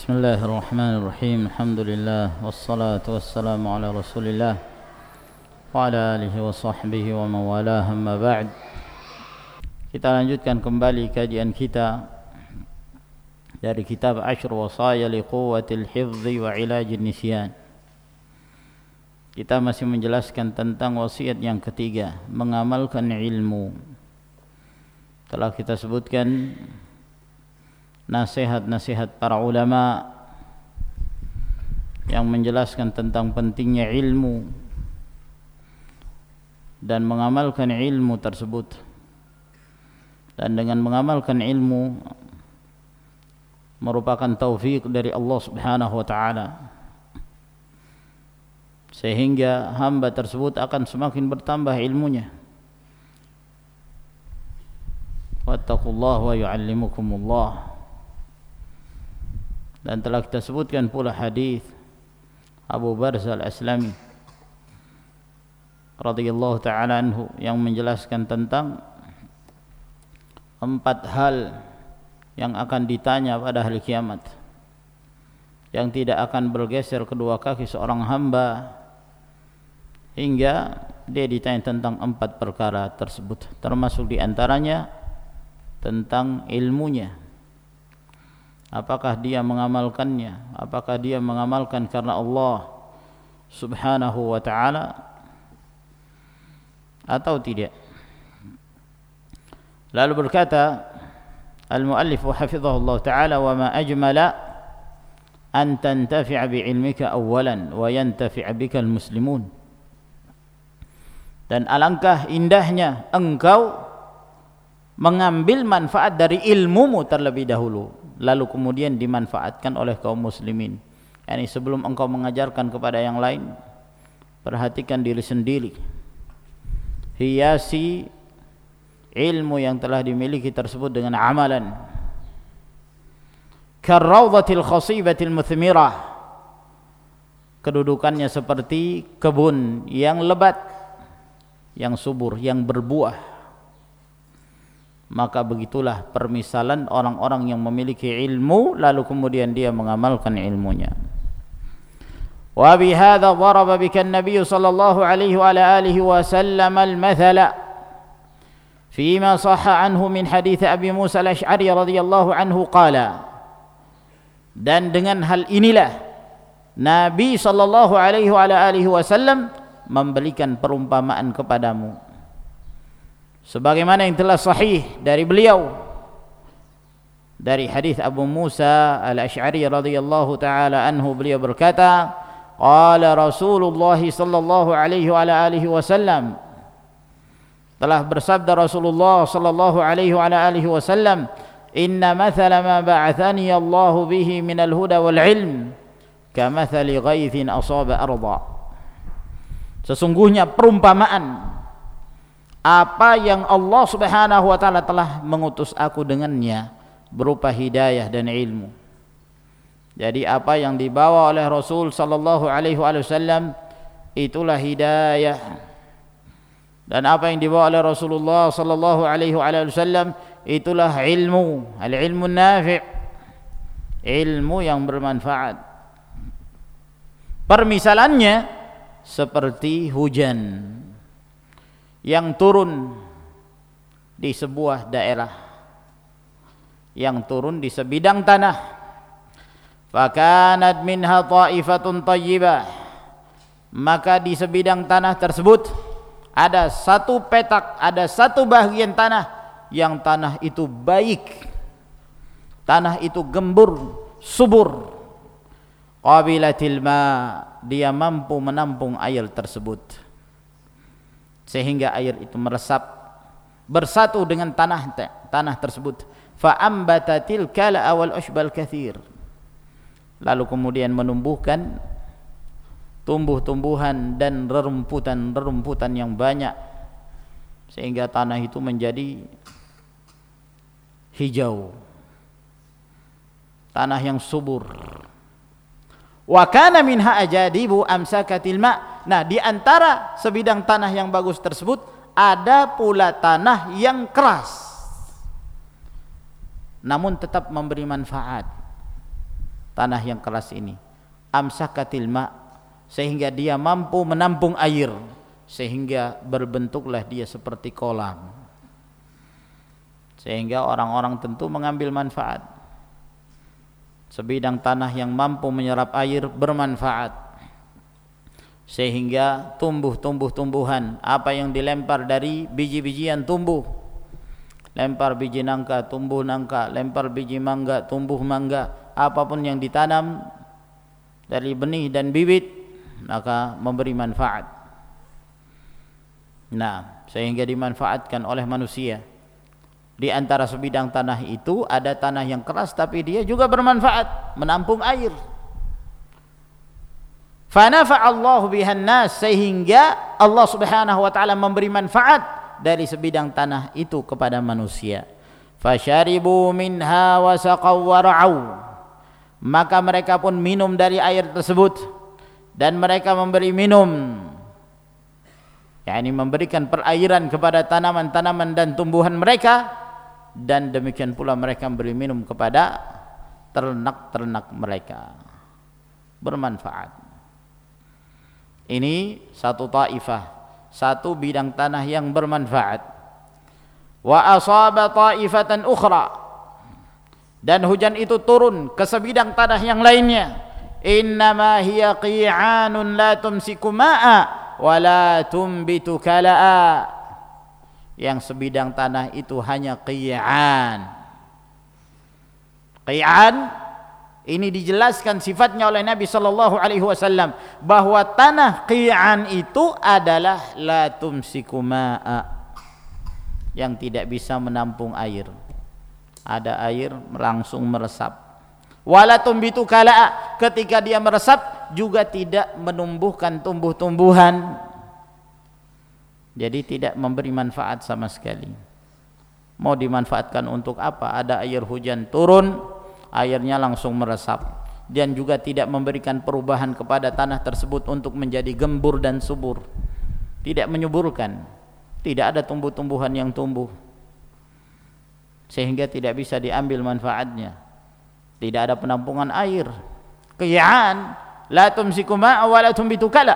بسم الله الرحمن الرحيم الحمد لله والصلاة والسلام على رسول الله وعلى آله وصحبه ومن والاه أما بعد. Kita lanjutkan kembali kajian kita dari kitab Ashr Wasaya Liquwatil Hifzi wa Ilajin Nisyan. Kita masih menjelaskan tentang wasiat yang ketiga, mengamalkan ilmu. Telah kita sebutkan nasihat-nasihat para ulama yang menjelaskan tentang pentingnya ilmu dan mengamalkan ilmu tersebut. Dan dengan mengamalkan ilmu merupakan taufik dari Allah Subhanahu wa taala, sehingga hamba tersebut akan semakin bertambah ilmunya. Wattaqullaha wa yu'allimukumullah. Dan telah kita sebutkan pula hadis Abu Barzah Al-Aslami radhiyallahu ta'ala anhu yang menjelaskan tentang 4 hal yang akan ditanya pada hari kiamat, yang tidak akan bergeser kedua kaki seorang hamba hingga dia ditanya tentang 4 perkara tersebut, termasuk diantaranya tentang ilmunya. Apakah dia mengamalkannya? Apakah dia mengamalkan karena Allah Subhanahu wa ta'ala atau tidak? Lalu berkata al-muallif hafizahullah ta'ala, wa ma ajmala an tantafi'a bi'ilmika awwalan wa yantafi'a bika al-muslimun. Dan alangkah indahnya engkau mengambil manfaat dari ilmumu terlebih dahulu, lalu kemudian dimanfaatkan oleh kaum muslimin. Yani sebelum engkau mengajarkan kepada yang lain, perhatikan diri sendiri, hiasi ilmu yang telah dimiliki tersebut dengan amalan. Karrawdatil khasibatil muthmirah, kedudukannya seperti kebun yang lebat, yang subur, yang berbuah. Maka begitulah permisalan orang-orang yang memiliki ilmu lalu kemudian dia mengamalkan ilmunya. Wa bihadza daraba bika an-nabiy sallallahu alaihi wa ala alihi wasallam al-mathala fima sahha anhu min hadits Abi Musa al-Asy'ari radhiyallahu anhu qala. Dan dengan hal inilah Nabi sallallahu alaihi wa ala alihi wasallam memberikan perumpamaan kepadamu, sebagaimana yang telah sahih dari beliau dari hadis Abu Musa al-Asy'ari radhiyallahu taala anhu, beliau berkata, qala Rasulullah sallallahu alaihi wa alihi wasallam, telah bersabda Rasulullah sallallahu alaihi wa alihi wasallam, inna mathala ma ba'athani Allah bihi minal huda wal ilm kamathali ghaithin asaba arda. Sesungguhnya perumpamaan apa yang Allah Subhanahu wa taala telah mengutus aku dengannya berupa hidayah dan ilmu. Jadi apa yang dibawa oleh Rasul sallallahu alaihi wasallam itulah hidayah, dan apa yang dibawa oleh Rasulullah sallallahu alaihi wasallam itulah ilmu, al-ilmu nafi', ilmu yang bermanfaat. Permisalannya seperti hujan yang turun di sebuah daerah, yang turun di sebidang tanah. Fakanat minha ta'ifatun tayyibah, maka di sebidang tanah tersebut ada satu petak, ada satu bagian tanah yang tanah itu baik, tanah itu gembur, subur. Qabilatil ma, dia mampu menampung air tersebut sehingga air itu meresap bersatu dengan tanah tersebut. Fa ambatatil kala wal ushbal katsir, lalu kemudian menumbuhkan tumbuh-tumbuhan dan rerumputan yang banyak, sehingga tanah itu menjadi hijau, tanah yang subur. Wa kana minha ajadibu amsakatil ma. Nah, di antara sebidang tanah yang bagus tersebut ada pula tanah yang keras namun tetap memberi manfaat. tanah yang keras ini. Amsakatil ma, sehingga dia mampu menampung air, sehingga berbentuklah dia seperti kolam, sehingga orang-orang tentu mengambil manfaat. Sebidang tanah yang mampu menyerap air bermanfaat, sehingga tumbuh-tumbuhan apa yang dilempar dari biji-bijian tumbuh. Lempar biji nangka, tumbuh nangka. Lempar biji mangga, tumbuh mangga. Apapun yang ditanam dari benih dan bibit, maka memberi manfaat. Nah, sehingga dimanfaatkan oleh manusia. Di antara sebidang tanah itu ada tanah yang keras, tapi dia juga bermanfaat, menampung air. Fanafa'allahu bihan nas, sehingga Allah Subhanahu wa taala memberi manfaat dari sebidang tanah itu kepada manusia. Fasyaribu minha wa saqaw wa ra'au, maka mereka pun minum dari air tersebut dan mereka memberi minum, yakni memberikan perairan kepada tanaman-tanaman dan tumbuhan mereka, dan demikian pula mereka memberi minum kepada ternak-ternak mereka. Bermanfaat. Ini satu taifah, satu bidang tanah yang bermanfaat. Wa asaba taifatan ukhra, dan hujan itu turun ke sebidang tanah yang lainnya. Innama hiya qi'anun la tumsiku ma'a wa la tumbitu kala'a, yang sebidang tanah itu hanya qi'an. Qi'an ini dijelaskan sifatnya oleh Nabi sallallahu alaihi wasallam, bahwa tanah qi'an itu adalah la tumsiku ma'a, yang tidak bisa menampung air. Ada air langsung meresap. Wala tumbitu kala'a, ketika dia meresap juga tidak menumbuhkan tumbuh-tumbuhan. Jadi tidak memberi manfaat sama sekali. Mau dimanfaatkan untuk apa? Ada air hujan turun, airnya langsung meresap, dan juga tidak memberikan perubahan kepada tanah tersebut untuk menjadi gembur dan subur. Tidak menyuburkan, tidak ada tumbuh-tumbuhan yang tumbuh, sehingga tidak bisa diambil manfaatnya. Tidak ada penampungan air. Qi'an la tumsiku ma'a wa la tumbitu kala,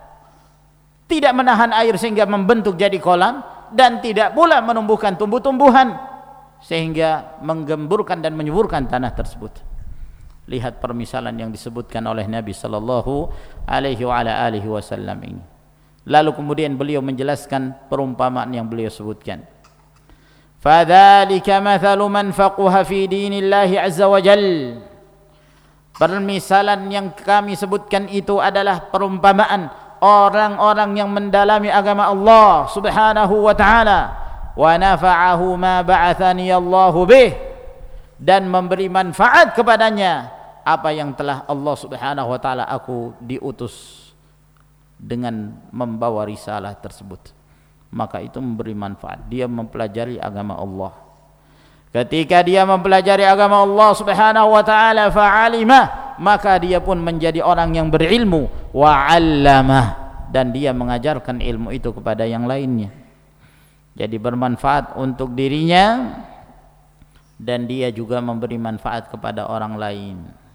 tidak menahan air sehingga membentuk jadi kolam, dan tidak pula menumbuhkan tumbuh-tumbuhan sehingga menggemburkan dan menyuburkan tanah tersebut. Lihat permisalan yang disebutkan oleh Nabi sallallahu alaihi wa ala alihi wasallam ini. Lalu kemudian beliau menjelaskan perumpamaan yang beliau sebutkan. Fadzalika mathalu man faqaha fi dinillahi azza wa jal. Permisalan yang kami sebutkan itu adalah perumpamaan orang-orang yang mendalami agama Allah Subhanahu wa taala. Wa nafa'ahu ma ba'athani Allahu bih, dan memberi manfaat kepadanya apa yang telah Allah Subhanahu wa taala aku diutus dengan membawa risalah tersebut. Maka itu memberi manfaat. Dia mempelajari agama Allah. Ketika dia mempelajari agama Allah Subhanahu wa taala, fa'alimah, maka dia pun menjadi orang yang berilmu, wa 'allamah, dan dia mengajarkan ilmu itu kepada yang lainnya. Jadi bermanfaat untuk dirinya, dan dia juga memberi manfaat kepada orang lain.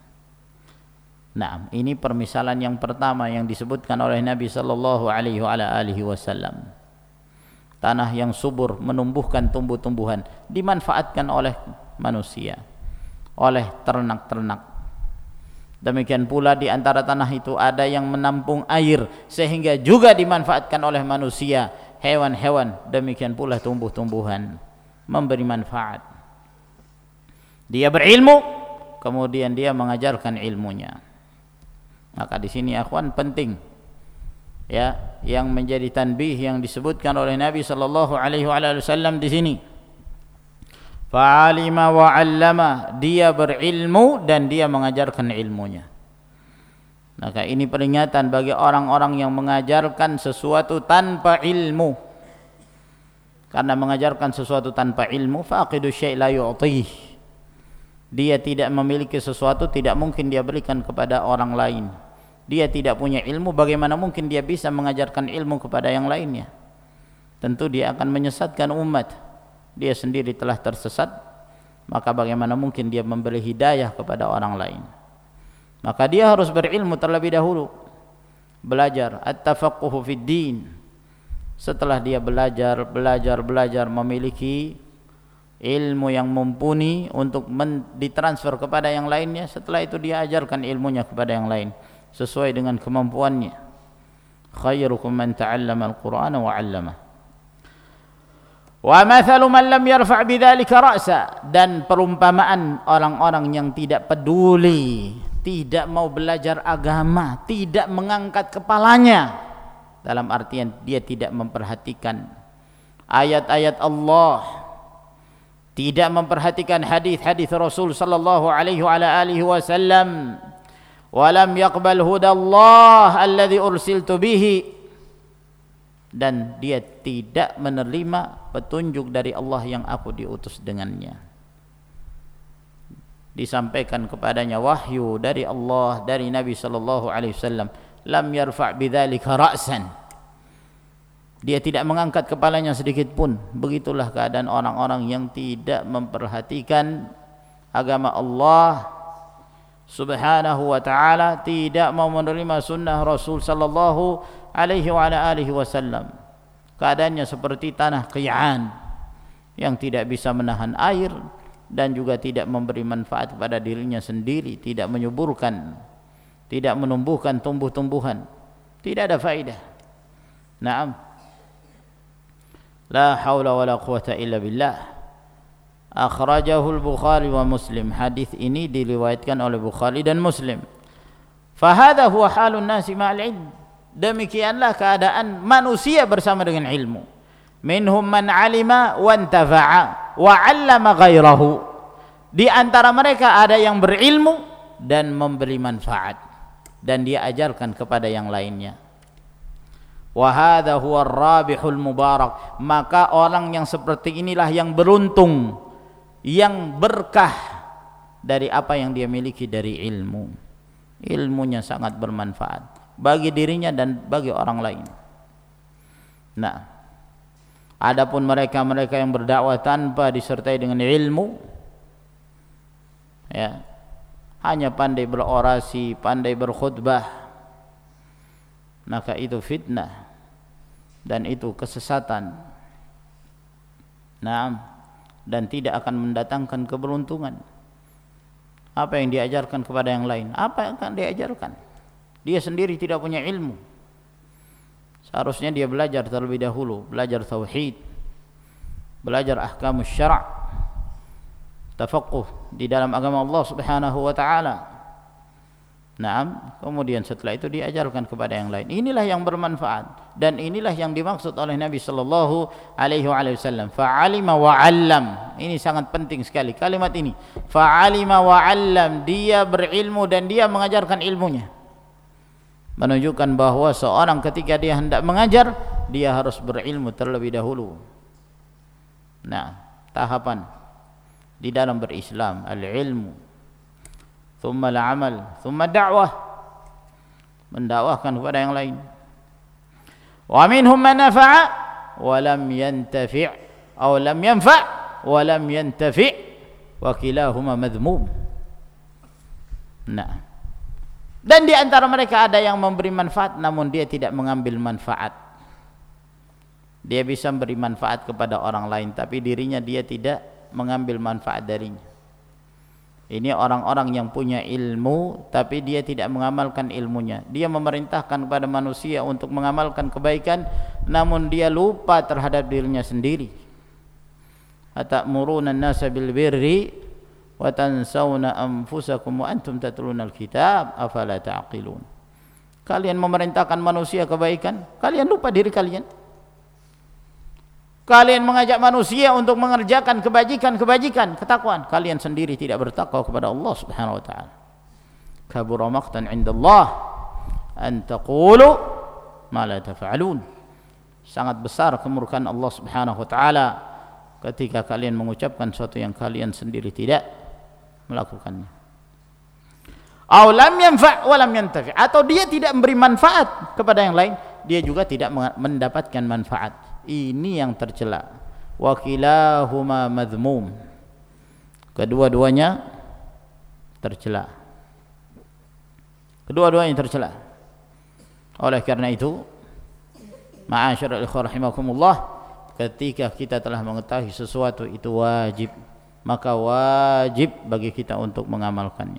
Nah, ini permisalan yang pertama yang disebutkan oleh Nabi sallallahu alaihi wasallam. Tanah yang subur menumbuhkan tumbuh-tumbuhan, dimanfaatkan oleh manusia, oleh ternak-ternak. Demikian pula di antara tanah itu ada yang menampung air, sehingga juga dimanfaatkan oleh manusia, hewan-hewan, demikian pula tumbuh-tumbuhan, memberi manfaat. Dia berilmu, kemudian dia mengajarkan ilmunya. Maka di sini akhwan penting, ya, yang menjadi tanbih yang disebutkan oleh Nabi sallallahu alaihi wasallam di sini. Fa'alima wa 'allama, dia berilmu dan dia mengajarkan ilmunya. Maka ini peringatan bagi orang-orang yang mengajarkan sesuatu tanpa ilmu. Karena mengajarkan sesuatu tanpa ilmu, faqidu syai' la yu'tih. Dia tidak memiliki sesuatu, tidak mungkin dia berikan kepada orang lain. Dia tidak punya ilmu, bagaimana mungkin dia bisa mengajarkan ilmu kepada yang lainnya? Tentu dia akan menyesatkan umat. Dia sendiri telah tersesat, maka bagaimana mungkin dia memberi hidayah kepada orang lain? Maka dia harus berilmu terlebih dahulu, belajar at-tafaqquhu fid din. Setelah dia belajar memiliki ilmu yang mumpuni untuk ditransfer kepada yang lainnya, setelah itu dia ajarkan ilmunya kepada yang lain sesuai dengan kemampuannya. Khairukum man ta'allama al-Qur'ana wa 'allama. Wa mathalu man lam yarfa' bidzalika ra'sa, dan perumpamaan orang-orang yang tidak peduli, tidak mau belajar agama, tidak mengangkat kepalanya, dalam artian dia tidak memperhatikan ayat-ayat Allah, tidak memperhatikan hadis-hadis Rasul sallallahu alaihi wa alihi wasallam, wa lam yaqbal hudallah alladhi ursiltu bihi, dan dia tidak menerima petunjuk dari Allah yang aku diutus dengannya. Disampaikan kepadanya wahyu dari Allah, dari Nabi sallallahu alaihi wasallam, lam yarfa' bidzalika ra'san, dia tidak mengangkat kepalanya sedikit pun. Begitulah keadaan orang-orang yang tidak memperhatikan agama Allah subhanahu wa ta'ala, tidak mau menerima sunnah Rasul sallallahu alaihi wa alihi wasallam. Keadaannya seperti tanah qiy'an yang tidak bisa menahan air dan juga tidak memberi manfaat kepada dirinya sendiri, tidak menyuburkan, tidak menumbuhkan tumbuh-tumbuhan, tidak ada faedah. Naam, la haula wala quwata illa billah. Akhrajahu al-Bukhari wa Muslim. Hadis ini diriwayatkan oleh Bukhari dan Muslim. Fahadha huwa halun nasi ma'al ilm. Demikianlah keadaan manusia bersama dengan ilmu. Minhum man 'alima wa intafa'a wa 'allama ghairahu. Di antara mereka ada yang berilmu dan memberi manfaat, dan dia ajarkan kepada yang lainnya. Wa hadha huwa ar-rabihul mubarak. Maka orang yang seperti inilah yang beruntung, yang berkah dari apa yang dia miliki dari ilmu. Ilmunya sangat bermanfaat bagi dirinya dan bagi orang lain. Nah, adapun mereka-mereka yang berdakwah tanpa disertai dengan ilmu, ya, hanya pandai berorasi, pandai berkhutbah, maka itu fitnah dan itu kesesatan. Nah, dan tidak akan mendatangkan keberuntungan. Apa yang diajarkan kepada yang lain? Apa yang akan diajarkan? Dia sendiri tidak punya ilmu. Seharusnya dia belajar terlebih dahulu, belajar tauhid, belajar ahkamus syara', tafaqquh di dalam agama Allah Subhanahu wa taala. Naam, kemudian setelah itu diajarkan kepada yang lain. Inilah yang bermanfaat dan inilah yang dimaksud oleh Nabi sallallahu alaihi wasallam. Fa'alima wa 'allam. Ini sangat penting sekali kalimat ini. Fa'alima wa 'allam, dia berilmu dan dia mengajarkan ilmunya. Menunjukkan bahwa seorang ketika dia hendak mengajar, dia harus berilmu terlebih dahulu. Nah, tahapan di dalam berislam, al-ilmu, thumma al-amal, thumma da'wah, mendakwahkan kepada yang lain. Wa minhum man nafa'a wa lam yantafi' aw lam yanfa' wa lam yantafi' wa kilahuma madhmum. Nah, dan di antara mereka ada yang memberi manfaat namun dia tidak mengambil manfaat. Dia bisa memberi manfaat kepada orang lain tapi dirinya dia tidak mengambil manfaat darinya. Ini orang-orang yang punya ilmu tapi dia tidak mengamalkan ilmunya. Dia memerintahkan kepada manusia untuk mengamalkan kebaikan namun dia lupa terhadap dirinya sendiri. Atamuruna an-nasa bil birri wa tansawna anfusakum wa antum tatluna al-kitab afala ta'qilun. Kalian memerintahkan manusia kebaikan, kalian lupa diri kalian. Kalian mengajak manusia untuk mengerjakan kebajikan, ketakwaan. Kalian sendiri tidak bertakwa kepada Allah Subhanahu wa taala. Kabura maqtan 'inda Allah an taqulu ma la taf'alun. Sangat besar kemurkaan Allah Subhanahu wa taala ketika kalian mengucapkan sesuatu yang kalian sendiri tidak melakukannya. Aw lam yanfa' wa lam yantafi', atau dia tidak memberi manfaat kepada yang lain, dia juga tidak mendapatkan manfaat. Ini yang tercela. Wa kilahuma madhmum. Kedua-duanya tercela. Kedua-duanya tercela. Oleh karena itu, ma'asyiral ikhwah rahimakumullah, ketika kita telah mengetahui sesuatu itu wajib, maka wajib bagi kita untuk mengamalkannya.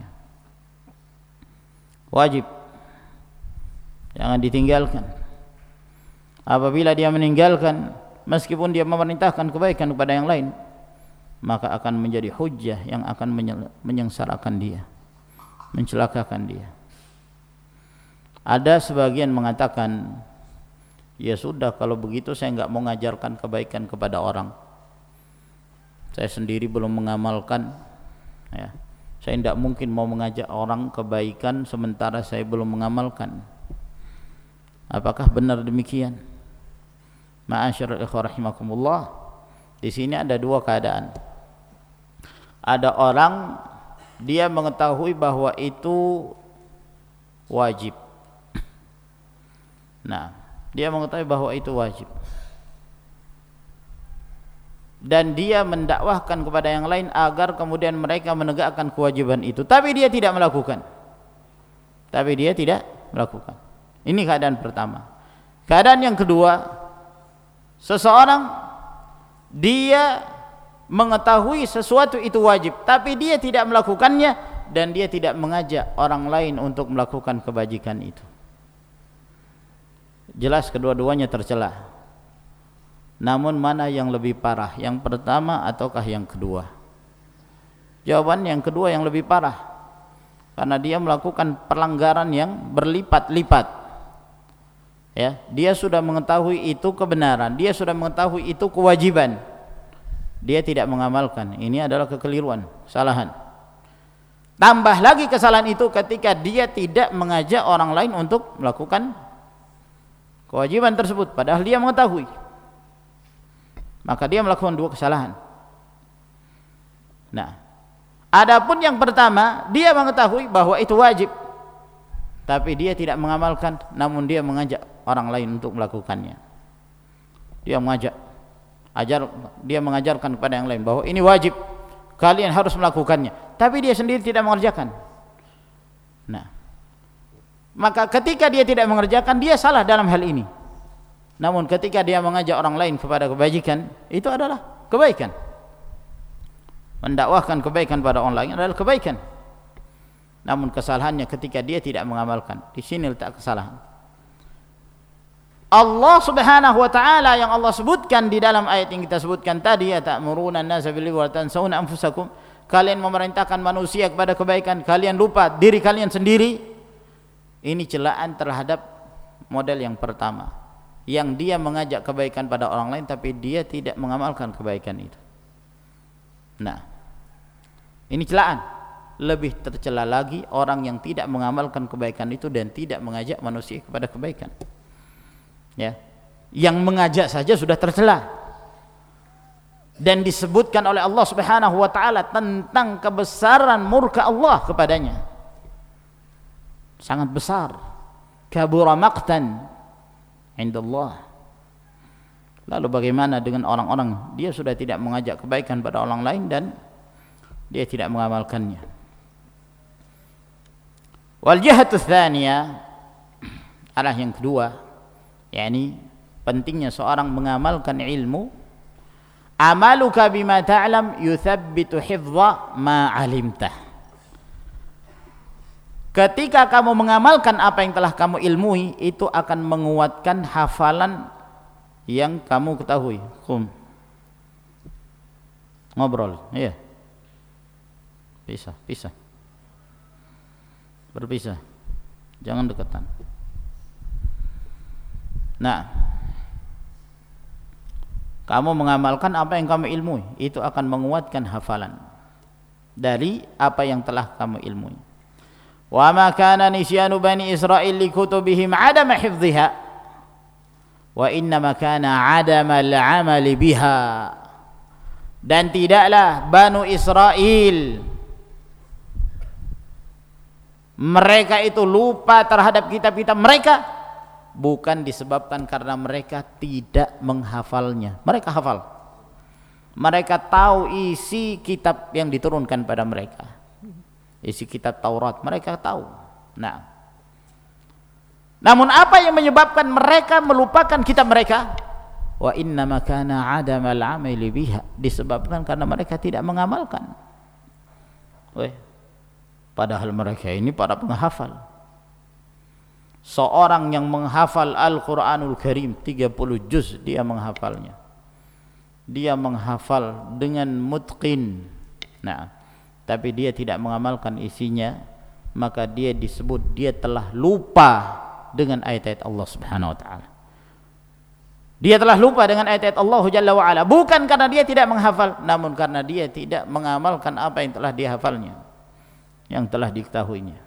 Wajib, jangan ditinggalkan. Apabila dia meninggalkan, meskipun dia memerintahkan kebaikan kepada yang lain, maka akan menjadi hujjah yang akan menyengsarakan dia, mencelakakan dia. Ada sebagian mengatakan, ya sudah, kalau begitu saya enggak mau mengajarkan kebaikan kepada orang, saya sendiri belum mengamalkan, ya. Saya tidak mungkin mau mengajak orang kebaikan sementara saya belum mengamalkan. Apakah benar demikian? Ma'asyiral ikhwah rahimakumullah, di sini ada dua keadaan. Ada orang dia mengetahui bahwa itu wajib. Nah, dia mengetahui bahwa itu wajib, dan dia mendakwahkan kepada yang lain agar kemudian mereka menegakkan kewajiban itu, tapi dia tidak melakukan. Ini keadaan pertama. Keadaan yang kedua, seseorang dia mengetahui sesuatu itu wajib, tapi dia tidak melakukannya, dan dia tidak mengajak orang lain untuk melakukan kebajikan itu. Jelas kedua-duanya tercela. Namun mana yang lebih parah, yang pertama ataukah yang kedua? Jawaban yang kedua yang lebih parah, karena dia melakukan pelanggaran yang berlipat-lipat. Ya, dia sudah mengetahui itu kebenaran, dia sudah mengetahui itu kewajiban, dia tidak mengamalkan. Ini adalah kekeliruan, kesalahan. Tambah lagi kesalahan itu ketika dia tidak mengajak orang lain untuk melakukan kewajiban tersebut, padahal dia mengetahui. Maka dia melakukan dua kesalahan. Nah, adapun yang pertama, dia mengetahui bahwa itu wajib, tapi dia tidak mengamalkan, namun dia mengajak orang lain untuk melakukannya. Dia mengajarkan kepada yang lain bahwa ini wajib, kalian harus melakukannya, tapi dia sendiri tidak mengerjakan. Nah, maka ketika dia tidak mengerjakan, dia salah dalam hal ini. Namun ketika dia mengajak orang lain kepada kebajikan, itu adalah kebaikan. Mendakwahkan kebaikan pada orang lain adalah kebaikan. Namun kesalahannya ketika dia tidak mengamalkan. Di sini letak kesalahan. Allah Subhanahu wa taala yang Allah sebutkan di dalam ayat yang kita sebutkan tadi, ya ta'muruna an-nasa bil birri wa tansawna anfusakum, kalian memerintahkan manusia kepada kebaikan, kalian lupa diri kalian sendiri. Ini celaan terhadap model yang pertama, yang dia mengajak kebaikan pada orang lain tapi dia tidak mengamalkan kebaikan itu. Nah, ini celaan. Lebih tercela lagi orang yang tidak mengamalkan kebaikan itu dan tidak mengajak manusia kepada kebaikan. Ya, yang mengajak saja sudah tercela. Dan disebutkan oleh Allah Subhanahu wa taala tentang kebesaran murka Allah kepadanya. Sangat besar. Kabura maqtan indallah. Lalu bagaimana dengan orang-orang dia sudah tidak mengajak kebaikan pada orang lain dan dia tidak mengamalkannya? Wal jihatu tsaniyah, arah yang kedua, yakni pentingnya seorang mengamalkan ilmu. Amaluka bima ta'lam yuthabbitu hifdha ma 'alimtah. Ketika kamu mengamalkan apa yang telah kamu ilmui, itu akan menguatkan hafalan yang kamu ketahui. Ngobrol, iya. Pisah. Berpisah. Jangan dekatan. Nah, kamu mengamalkan apa yang kamu ilmui, itu akan menguatkan hafalan dari apa yang telah kamu ilmui. Wa ma kana nisyanu bani Israil li kutubihim adama hifdhiha wa inna ma kana adama al-amali biha. Dan tidaklah Banu Israel mereka itu lupa terhadap kitab-kitab mereka, bukan disebabkan karena mereka tidak menghafalnya. Mereka hafal, mereka tahu isi kitab yang diturunkan pada mereka, isi kitab Taurat mereka tahu. Nah, Namun apa yang menyebabkan mereka melupakan kitab mereka? Wa innama kana adamal amali biha, disebabkan karena mereka tidak mengamalkan. Padahal mereka ini para penghafal. Seorang yang menghafal Al-Quranul Karim 30 juz, dia menghafalnya. Dia menghafal dengan mutqin. Nah, tapi dia tidak mengamalkan isinya, maka dia disebut dia telah lupa dengan ayat-ayat Allah Subhanahu wa taala. Dia telah lupa dengan ayat-ayat Allah Jalla wa ala, bukan karena dia tidak menghafal, namun karena dia tidak mengamalkan apa yang telah dihafalnya, yang telah diketahuinya.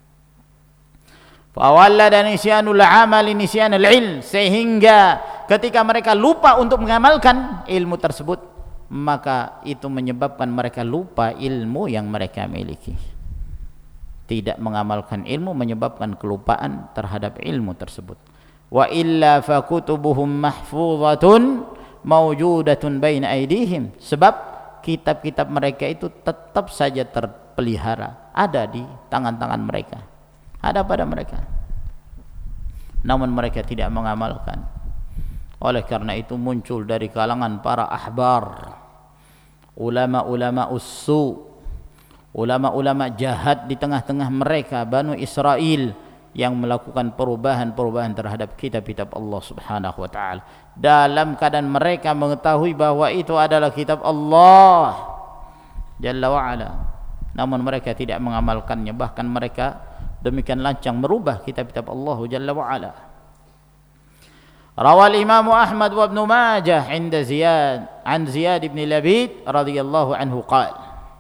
Fa wallada nisyanul amali nisyanul ilm, sehingga ketika mereka lupa untuk mengamalkan ilmu tersebut, maka itu menyebabkan mereka lupa ilmu yang mereka miliki. Tidak mengamalkan ilmu menyebabkan kelupaan terhadap ilmu tersebut. Wa illa fa kutubuhum mahfuzatun mawjudatun baina aydihim, sebab kitab-kitab mereka itu tetap saja terpelihara, ada di tangan-tangan mereka, ada pada mereka, namun mereka tidak mengamalkan. Oleh karena itu muncul dari kalangan para ahbar, ulama-ulama ussu, ulama-ulama jahat di tengah-tengah mereka, Banu Israel, yang melakukan perubahan-perubahan terhadap kitab-kitab Allah Subhanahu wa taala dalam keadaan mereka mengetahui bahwa itu adalah kitab Allah Jalla wa ala, namun mereka tidak mengamalkannya, bahkan mereka demikian lancang merubah kitab-kitab Allah Jalla wa ala. Rawal Imam Ahmad wa Ibn Majah inda Ziyad an Ziyad ibn Labid radhiyallahu anhu qala,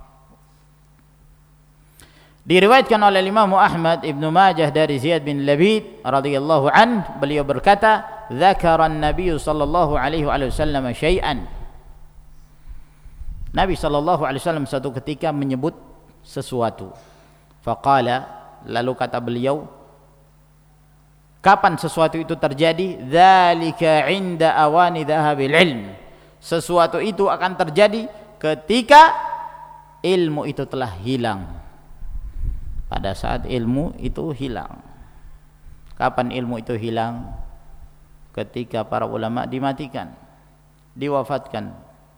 diriwayatkan oleh Imam Ahmad, Ibnu Majah dari Ziyad bin Labid radhiyallahu an, beliau berkata, dzakara an-nabiy sallallahu alaihi wasallam syai'an, Nabi sallallahu alaihi wasallam suatu ketika menyebut sesuatu. Faqala, lalu kata beliau, kapan sesuatu itu terjadi? Dzalika 'inda awani dhahabil ilm, sesuatu itu akan terjadi ketika ilmu itu telah hilang. Pada saat ilmu itu hilang. Kapan ilmu itu hilang? Ketika para ulama dimatikan, diwafatkan.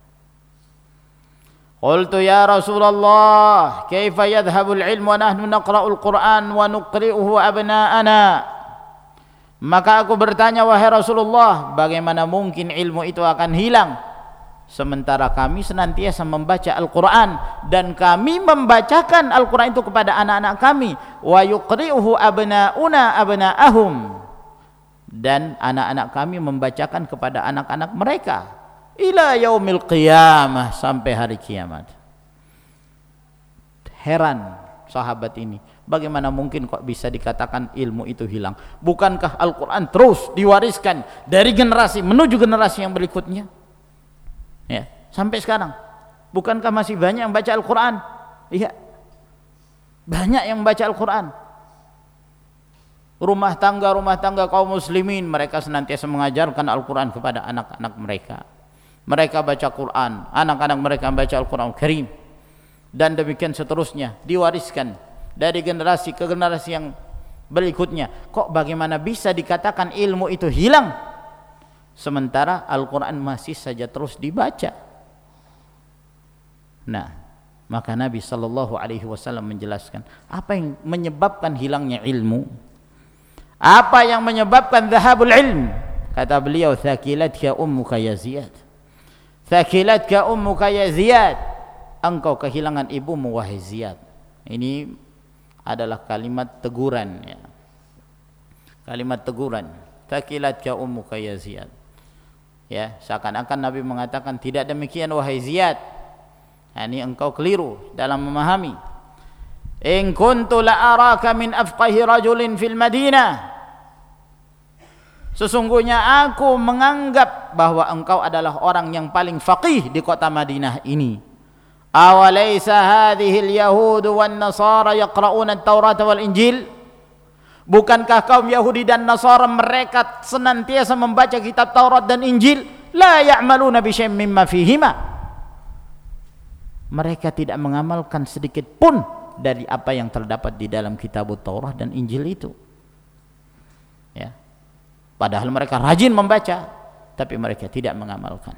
Qultu ya Rasulullah, kaifa yadhhabul ilmu wa nahnu naqra'ul Qur'an wa nuqri'uhu abna'ana? Maka aku bertanya, wahai Rasulullah, bagaimana mungkin ilmu itu akan hilang sementara kami senantiasa membaca Al-Quran dan kami membacakan Al-Quran itu kepada anak-anak kami, wa yuqri'uhu abna'una abna'ahum, dan anak-anak kami membacakan kepada anak-anak mereka ila yaumil qiyamah, sampai hari kiamat. Heran sahabat ini, bagaimana mungkin kok bisa dikatakan ilmu itu hilang? Bukankah Al-Quran terus diwariskan dari generasi menuju generasi yang berikutnya? Ya, sampai sekarang bukankah masih banyak yang baca Al-Quran? Iya, banyak yang baca Al-Quran. Rumah tangga kaum muslimin, mereka senantiasa mengajarkan Al-Quran kepada anak-anak mereka. Mereka baca Quran, anak-anak mereka membaca Al-Quran Karim, dan demikian seterusnya, diwariskan dari generasi ke generasi yang berikutnya. Kok bagaimana bisa dikatakan ilmu itu hilang sementara Al-Quran masih saja terus dibaca? Nah, maka Nabi sallallahu alaihi wasallam menjelaskan apa yang menyebabkan hilangnya ilmu, apa yang menyebabkan dhahabul ilm. Kata beliau, thaqilatka ummuka ya Ziyad, thaqilatka ummuka ya Ziyad, engkau kehilangan ibumu wahai Ziyad. Ini adalah kalimat teguran, ya, kalimat teguran. Thaqilatka ummuka ya Ziyad, ya, seakan-akan Nabi mengatakan tidak demikian wahai Ziyad, ini engkau keliru dalam memahami. In kuntu la araka min afqahi rajulin fil Madinah, sesungguhnya aku menganggap bahwa engkau adalah orang yang paling faqih di kota Madinah ini. Awalaysa hadhihi al-yahud wan nasara yaqra'una at-Taurat wal Injil, bukankah kaum Yahudi dan Nasara mereka senantiasa membaca kitab Taurat dan Injil? La ya'maluna bi syai'in mimma fihima, mereka tidak mengamalkan sedikit pun dari apa yang terdapat di dalam kitab Taurat dan Injil itu. Ya. Padahal mereka rajin membaca, tapi mereka tidak mengamalkan.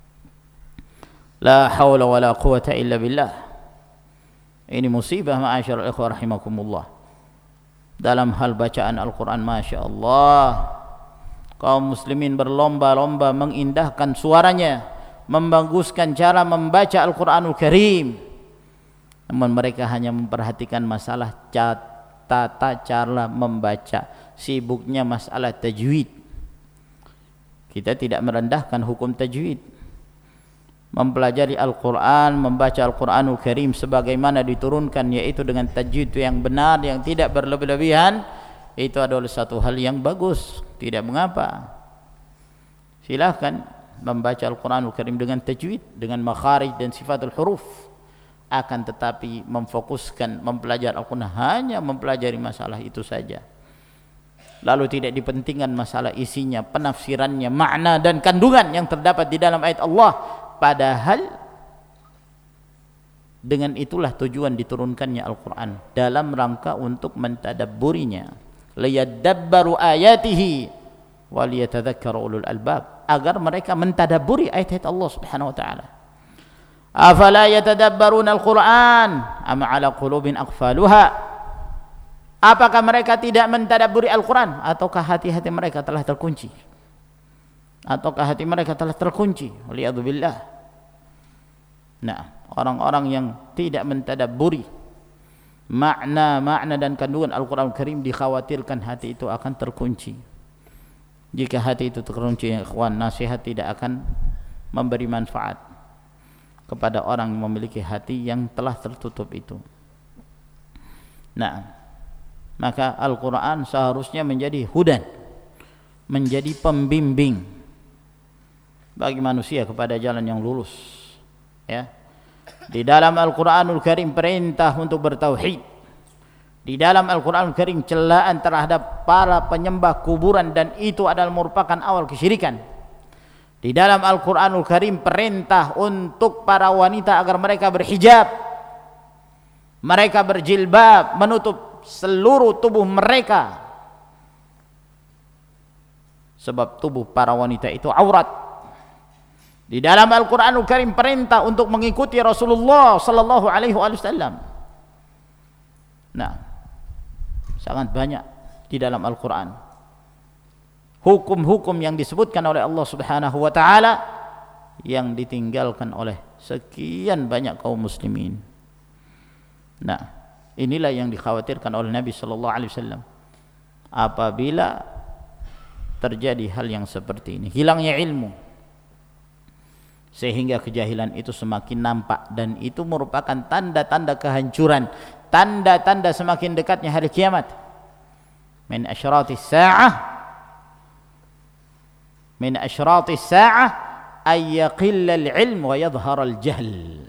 La haula wala quwata illa billah. Ini musibah ma'asyiral ikhwah rahimakumullah. Dalam hal bacaan Al-Quran, Masya Allah, kaum muslimin berlomba-lomba mengindahkan suaranya, membaguskan cara membaca Al-Quranul Karim. Namun mereka hanya memperhatikan masalah tata cara membaca, sibuknya masalah tajwid. Kita tidak merendahkan hukum tajwid. Mempelajari Al-Quran, membaca Al-Quranul Karim sebagaimana diturunkan, yaitu dengan tajwid yang benar, yang tidak berlebih-lebihan, itu adalah satu hal yang bagus, tidak mengapa. Silahkan membaca Al-Quranul Karim dengan tajwid, dengan makharij dan sifatul huruf. Akan tetapi memfokuskan mempelajari Al-Quran hanya mempelajari masalah itu saja, lalu tidak dipentingkan masalah isinya, penafsirannya, makna dan kandungan yang terdapat di dalam ayat Allah. Padahal dengan itulah tujuan diturunkannya Al-Quran, dalam rangka untuk mentadabburinya, liyadabbaru ayatihi waliyatadzakkara ulul albab, agar mereka mentadabburi ayat-ayat Allah Subhanahu wa taala. Afala yatadabbaruna al-Quran am ala qulubin aqfaluha. Apakah mereka tidak mentadabburi Al-Quran, ataukah hati-hati mereka telah terkunci? Ataukah hati mereka telah terkunci? Waliyadzubillah. Nah, orang-orang yang tidak mentadabburi makna dan kandungan Al-Quran Karim, dikhawatirkan hati itu akan terkunci. Jika hati itu terkunci, ya ikhwan, nasihat tidak akan memberi manfaat kepada orang yang memiliki hati yang telah tertutup itu. Nah, maka Al-Quran seharusnya menjadi hudan, menjadi pembimbing bagi manusia kepada jalan yang lurus. Ya. Di dalam Al-Quranul Karim perintah untuk bertauhid. Di dalam Al-Quranul Karim celaan terhadap para penyembah kuburan, dan itu adalah merupakan awal kesyirikan. Di dalam Al-Quranul Karim perintah untuk para wanita agar mereka berhijab, mereka berjilbab, menutup seluruh tubuh mereka, sebab tubuh para wanita itu aurat. Di dalam Al-Quranul Karim perintah untuk mengikuti Rasulullah sallallahu alaihi wasallam. Nah, sangat banyak di dalam Al-Quran hukum-hukum yang disebutkan oleh Allah Subhanahu wa taala yang ditinggalkan oleh sekian banyak kaum muslimin. Nah, inilah yang dikhawatirkan oleh Nabi sallallahu alaihi wasallam. Apabila terjadi hal yang seperti ini, hilangnya ilmu, sehingga kejahilan itu semakin nampak, dan itu merupakan tanda-tanda kehancuran, tanda-tanda semakin dekatnya hari kiamat. Min asyratis sa'ah ay yaqilla al-'ilm wa yadhhara al-jahl.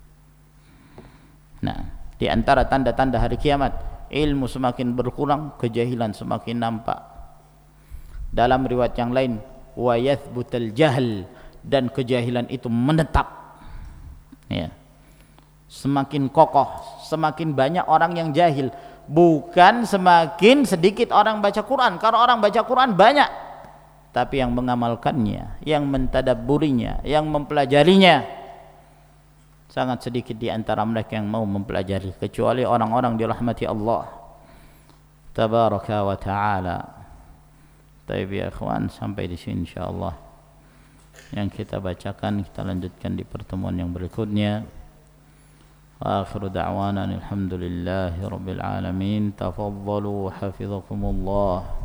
Nah, di antara tanda-tanda hari kiamat, ilmu semakin berkurang, kejahilan semakin nampak. Dalam riwayat yang lain, wa yathbutul jahl, dan kejahilan itu menetap. Ya. Semakin kokoh, semakin banyak orang yang jahil, bukan semakin sedikit orang baca Quran. Karena orang baca Quran banyak, tapi yang mengamalkannya, yang mentadabburinya, yang mempelajarinya sangat sedikit di antara mereka yang mau mempelajari, kecuali orang-orang dirahmati Allah tabaraka wa taala. Baik ya ikhwan, sampai di sini insyaallah yang kita bacakan, kita lanjutkan di pertemuan yang berikutnya. Akhiru da'wana alhamdulillahi rabbil alamin. Tafaddalu hafizakumullah.